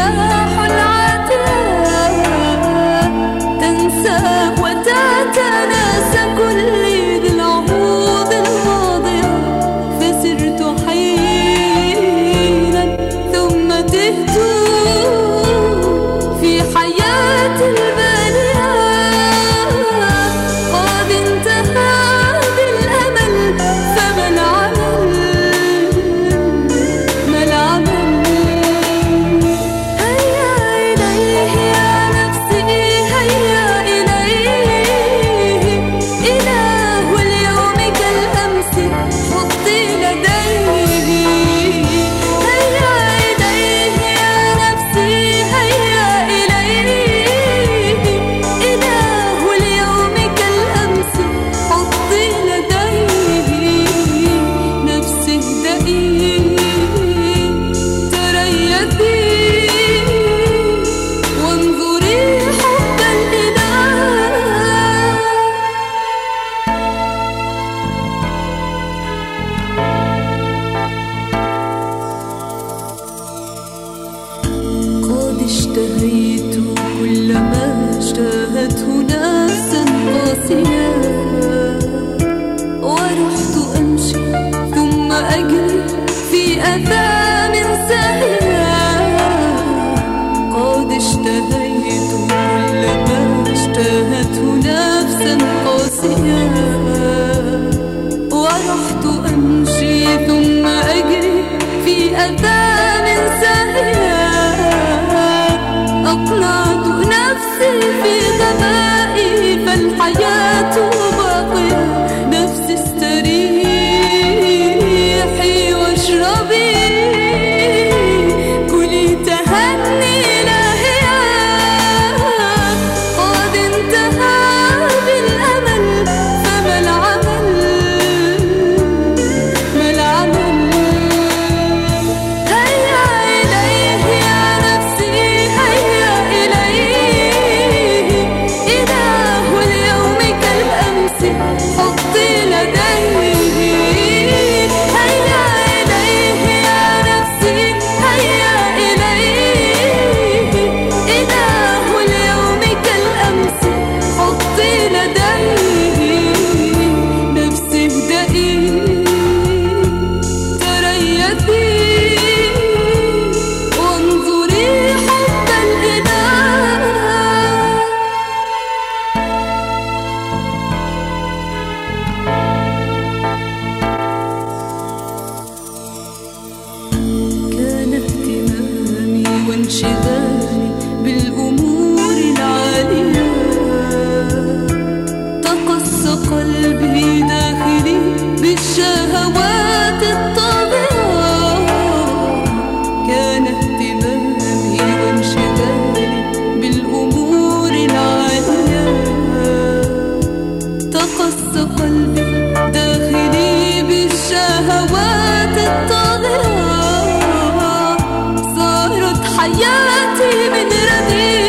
الرياح العاتية تنسى وتتناسى كل ذي العهود الماضية. فسرت حيرا ثم تهت في حياتي البالية. قد انتهى بالأمل فما العمل ما العمل. هيا إليه يا نفسي هيا إليه، إله اليوم كالأمس حطي لديه. هيا إليه يا نفسي هيا إليه، إله اليوم كالأمس حطي لديه. نفسي اهدئي تريثي وانظري حب الإله. قد اشتهيت كل ما اشتهته نفسا قاسية، ورحت أمشي ثم أجري في آثام ساهية. قد اشتهيت كل ما اشتهته نفسا قاسية، ورحت أمشي ثم أجري في آثام ساهية. أقنعت نفسي في غبائي فالحياة باقية. نفسي استريحي واشربي كلي تهني لاهية. قد انتهى بالأمل فما العمل ما العمل. هيا إليه يا نفسي هيا إليه، إله اليوم كالأمس حطي لديه. هيا إليه يا نفسي هيا إليه، إله اليوم كالأمس حطي لديه. نفسي اهدئي تريثي وانظري حب الإله. كان اهتمامي وانشغالي بالأمور العالية. تقص قلبي داخلي بالشهوات الطاغية. كان اهتمامي وانشغالي بالأمور العالية. تقص قلبي داخلي بالشهوات الطاغية. صارت حياتي من رديء